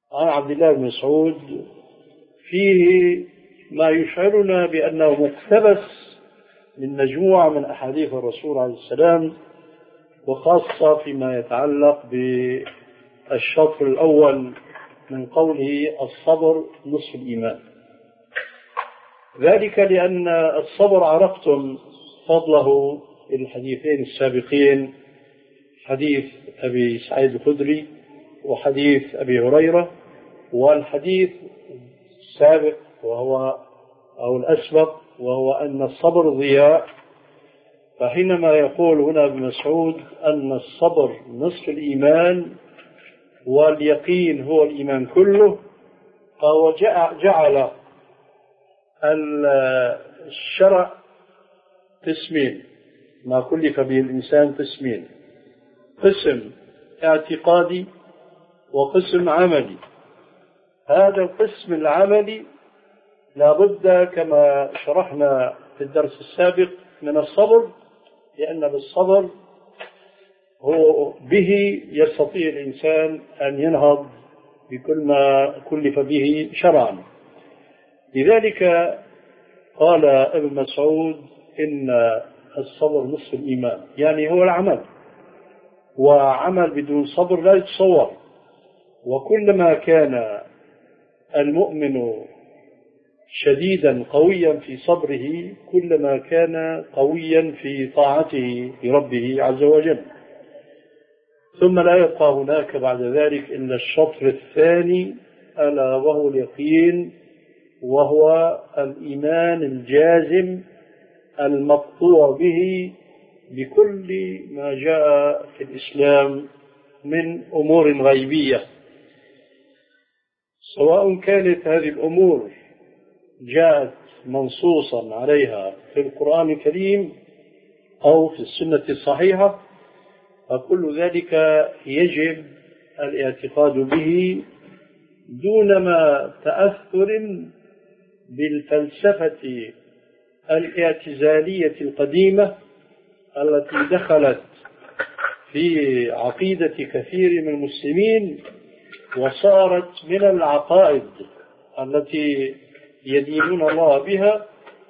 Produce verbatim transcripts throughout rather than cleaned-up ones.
عن عبد الله بن مسعود فيه ما يشعرنا بأنه مقتبس من مجموعة من أحاديث الرسول عليه السلام، وخاصة فيما يتعلق بالشطر الأول من قوله الصبر نصف الإيمان. ذلك لأن الصبر عرفتم فضله الحديثين السابقين، حديث أبي سعيد الخدري وحديث أبي هريرة، والحديث السابق وهو أو الأسبق وهو أن الصبر ضياء. فحينما يقول هنا ابن مسعود أن الصبر نصف الإيمان واليقين هو الإيمان كله، فهو جعل الشرع قسمين، ما كلف به الإنسان قسمين: قسم اعتقادي وقسم عملي. هذا القسم العملي لا بد كما شرحنا في الدرس السابق من الصبر، لأن بالصبر هو به يستطيع الإنسان أن ينهض بكل ما كلف به شرعا. لذلك قال ابن مسعود إن الصبر نصف الإيمان، يعني هو العمل، وعمل بدون صبر لا يتصور. وكلما كان المؤمن شديدا قويا في صبره كلما كان قويا في طاعته لربه عز وجل. ثم لا يبقى هناك بعد ذلك إلا الشطر الثاني، ألا وهو اليقين، وهو الإيمان الجازم المقطوع به بكل ما جاء في الإسلام من أمور غيبية، سواء كانت هذه الأمور جاءت منصوصا عليها في القرآن الكريم أو في السنة الصحيحة، فكل ذلك يجب الاعتقاد به دون ما تأثر بالفلسفة الاعتزالية القديمة التي دخلت في عقيدة كثير من المسلمين وصارت من العقائد التي يدينون الله بها،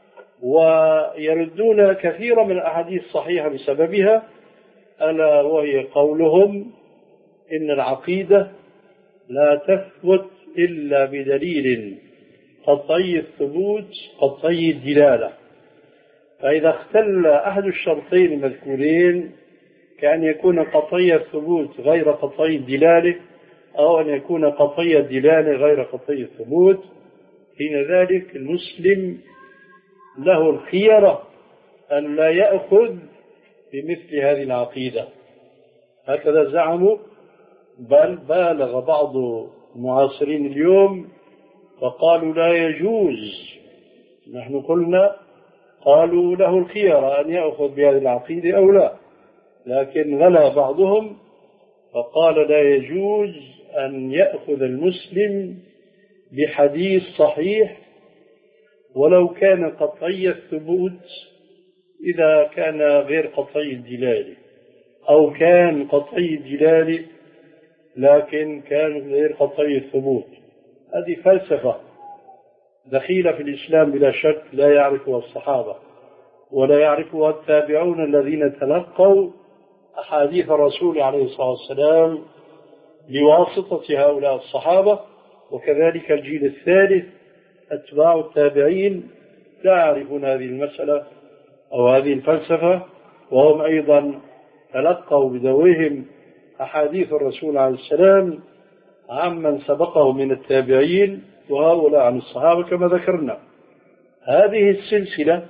ويردون كثيرا من الأحاديث الصحيحة بسببها، ألا وهي قولهم إن العقيدة لا تثبت إلا بدليل قطعي الثبوت قطعي الدلالة. فإذا اختل أحد الشرطين المذكورين كأن يكون قطعي الثبوت غير قطعي الدلالة، أو أن يكون قطعي الدلالة غير قطعي الثبوت، حين ذلك المسلم له الخيرة أن لا يأخذ بمثل هذه العقيدة. هكذا زعموا، بل بالغ بعض المعاصرين اليوم فقالوا لا يجوز. نحن قلنا قالوا له الخيرة أن يأخذ بهذه العقيدة أو لا، لكن غلا بعضهم فقال لا يجوز أن يأخذ المسلم بحديث صحيح ولو كان قطعي الثبوت إذا كان غير قطعي الدلالة، أو كان قطعي الدلالة لكن كان غير قطعي الثبوت. هذه فلسفة دخيلة في الإسلام بلا شك، لا يعرفها الصحابة ولا يعرفها التابعون الذين تلقوا أحاديث الرسول عليه الصلاة والسلام بواسطة هؤلاء الصحابة، وكذلك الجيل الثالث أتباع التابعين لا يعرفون هذه المسألة أو هذه الفلسفة، وهم أيضا تلقوا بدويهم أحاديث الرسول عليه السلام عمن سبقه من التابعين وهؤلاء عن الصحابة كما ذكرنا. هذه السلسلة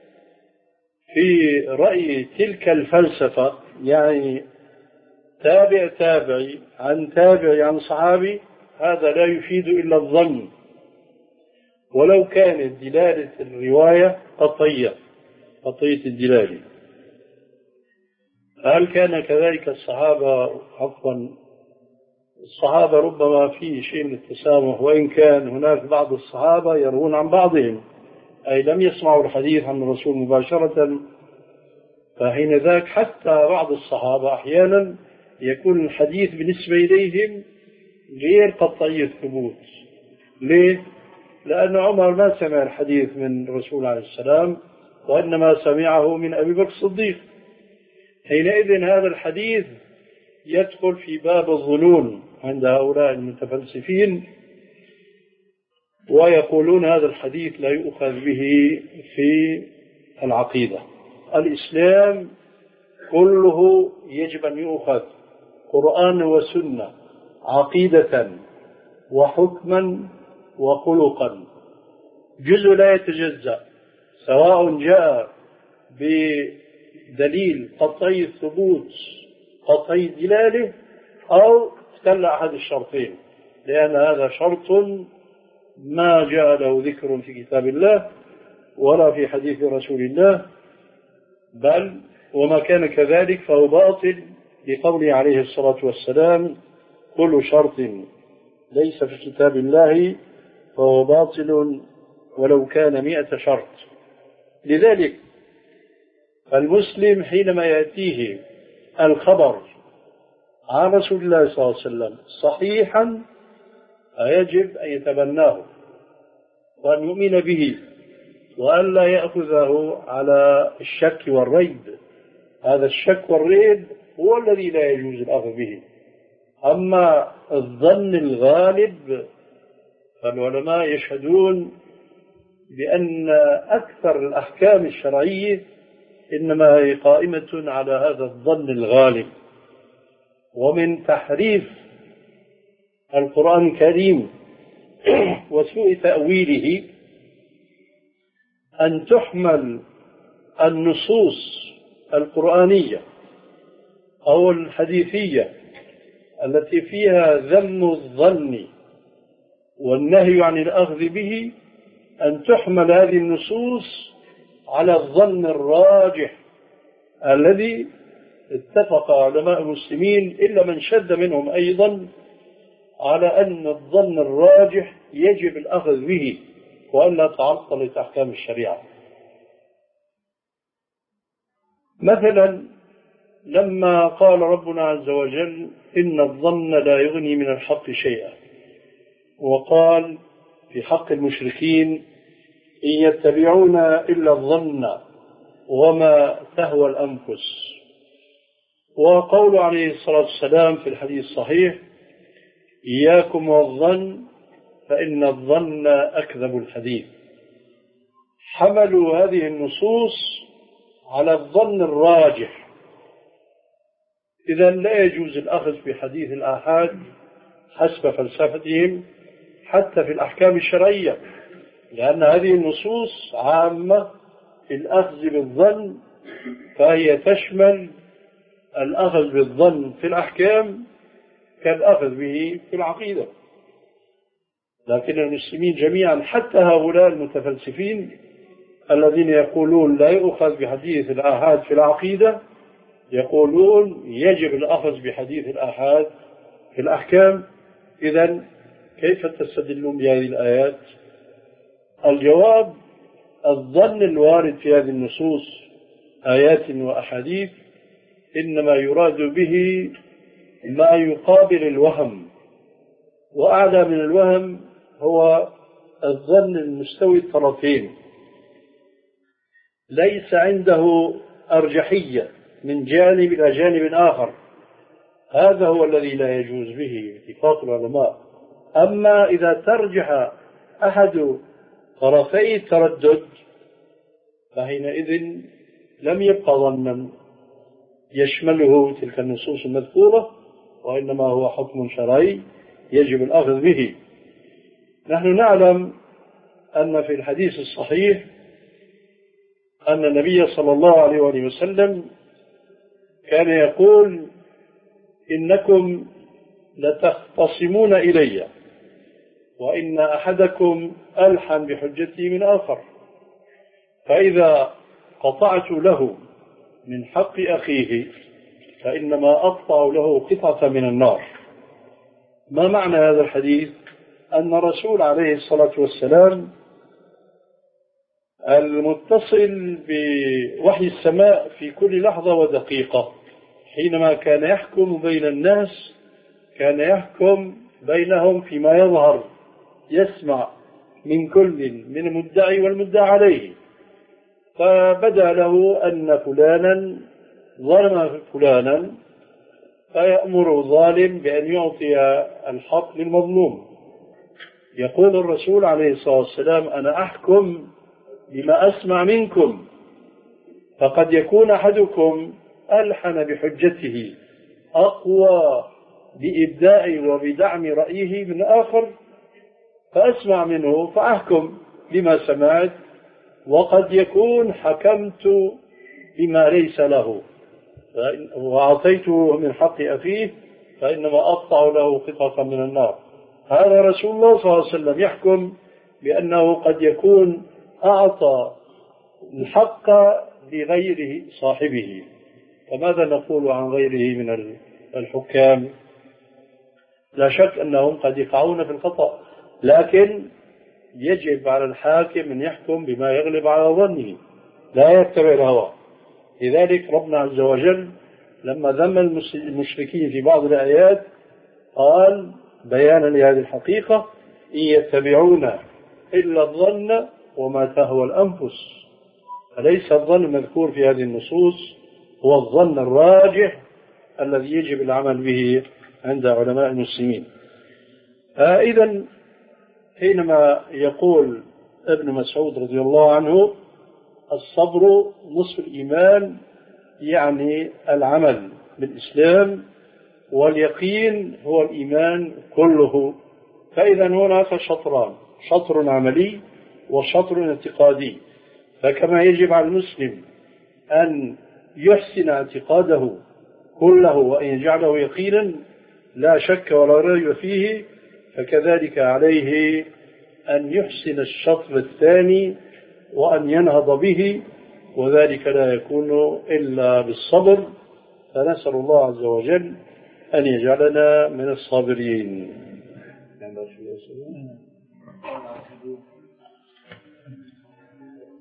في رأي تلك الفلسفة، يعني تابع تابعي عن تابعي عن صحابي، هذا لا يفيد إلا الظن ولو كانت دلالة الرواية قطعية قطعية الدلالة. هل كان كذلك الصحابة؟ عفوا الصحابة ربما فيه شيء من التسامح، وإن كان هناك بعض الصحابة يروون عن بعضهم، أي لم يسمعوا الحديث عن الرسول مباشرة، فحين ذاك حتى بعض الصحابة أحيانا يكون الحديث بالنسبة إليهم غير قطعي الثبوت. ليه؟ لأن عمر ما سمع الحديث من الرسول عليه السلام، وإنما سمعه من أبي بكر الصديق. حينئذ هذا الحديث يدخل في باب الظنون عند هؤلاء المتفلسفين، ويقولون هذا الحديث لا يؤخذ به في العقيدة. الإسلام كله يجب أن يؤخذ قرآن وسنة، عقيدة وحكما وخلقا، جزء لا يتجزأ، سواء جاء بدليل قطعي الثبوت قطعي دلاله أو اختل أحد الشرطين، لأن هذا شرط ما جاء له ذكر في كتاب الله ولا في حديث رسول الله، بل وما كان كذلك فهو باطل، لقوله عليه الصلاة والسلام: كل شرط ليس في كتاب الله فهو باطل ولو كان مئة شرط. لذلك المسلم حينما يأتيه الخبر عن رسول الله صلى الله عليه وسلم صحيحا يجب أن يتبناه وأن يؤمن به، وأن لا يأخذه على الشك والريب. هذا الشك والريب هو الذي لا يجوز الأخذ به. أما الظن الغالب فالعلماء يشهدون بأن أكثر الأحكام الشرعية إنما هي قائمة على هذا الظن الغالب. ومن تحريف القرآن الكريم وسوء تأويله أن تحمل النصوص القرآنية أو الحديثية التي فيها ذم الظن والنهي عن الأخذ به، أن تحمل هذه النصوص على الظن الراجح الذي اتفق علماء المسلمين إلا من شد منهم أيضا على أن الظن الراجح يجب الأخذ به وأن لا تعطل أحكام الشريعة. مثلا لما قال ربنا عز وجل: إن الظن لا يغني من الحق شيئا، وقال في حق المشركين: إن يتبعون إلا الظن وما تهوى الأنفس. وقول عليه الصلاة والسلام في الحديث الصحيح: إياكم والظن فإن الظن أكذب الحديث. حملوا هذه النصوص على الظن الراجح. إذا لا يجوز الأخذ بحديث الآحاد حسب فلسفتهم حتى في الأحكام الشرعية، لأن هذه النصوص عامة في الأخذ بالظن، فهي تشمل الأخذ بالظن في الأحكام كالأخذ به في العقيدة. لكن المسلمين جميعا حتى هؤلاء المتفلسفين الذين يقولون لا يؤخذ بحديث الآحاد في العقيدة يقولون يجب الأخذ بحديث الآحاد في الأحكام. إذن كيف تستدلون بهذه الآيات؟ الجواب: الظن الوارد في هذه النصوص آيات وأحاديث إنما يراد به ما يقابل الوهم، وأعلى من الوهم هو الظن المستوي الطرفين، ليس عنده أرجحية من جانب إلى جانب آخر. هذا هو الذي لا يجوز به اتفاق العلماء. أما إذا ترجح أحد طرفي التردد فحينئذ لم يبقى ظنا يشمله تلك النصوص المذكورة، وإنما هو حكم شرعي يجب الأخذ به. نحن نعلم أن في الحديث الصحيح أن النبي صلى الله عليه وآله وسلم كان يقول: إنكم لتختصمون إلي وإن أحدكم ألحن بحجتي من آخر، فإذا قطعت له من حق أخيه فإنما أقطع له قطعة من النار. ما معنى هذا الحديث؟ أن الرسول عليه الصلاة والسلام المتصل بوحي السماء في كل لحظة ودقيقة حينما كان يحكم بين الناس كان يحكم بينهم فيما يظهر، يسمع من كل من المدعي والمدعى عليه، فبدا له أن فلانا ظلم فلانا، فيأمر الظالم بأن يعطي الحق للمظلوم. يقول الرسول عليه الصلاة والسلام: أنا أحكم بما أسمع منكم، فقد يكون أحدكم ألحن بحجته أقوى بإبداء وبدعم رأيه من آخر، فأسمع منه فأحكم بما سمعت، وقد يكون حكمت بما ليس له وأعطيته من حق أخيه، فإنما أقطع له قطعة من النار. هذا رسول الله صلى الله عليه وسلم يحكم بأنه قد يكون أعطى الحق لغيره صاحبه. فماذا نقول عن غيره من الحكام؟ لا شك أنهم قد يقعون في الخطأ، لكن يجب على الحاكم أن يحكم بما يغلب على ظنه، لا يتبع الهوى. لذلك ربنا عز وجل لما ذم المشركين في بعض الآيات قال بيانا لهذه الحقيقة: إن يتبعون إلا الظن وما تهوى الأنفس. فليس الظن المذكور في هذه النصوص هو الظن الراجح الذي يجب العمل به عند علماء المسلمين. إذن حينما يقول ابن مسعود رضي الله عنه: الصبر نصف الإيمان، يعني العمل بالإسلام، واليقين هو الإيمان كله. فإذا هناك شطران: شطر عملي وشطر اعتقادي. فكما يجب على المسلم أن يحسن اعتقاده كله وأن يجعله يقينا لا شك ولا ريب فيه، فكذلك عليه أن يحسن الشطر الثاني وأن ينهض به، وذلك لا يكون إلا بالصبر. فنسأل الله عز وجل أن يجعلنا من الصابرين.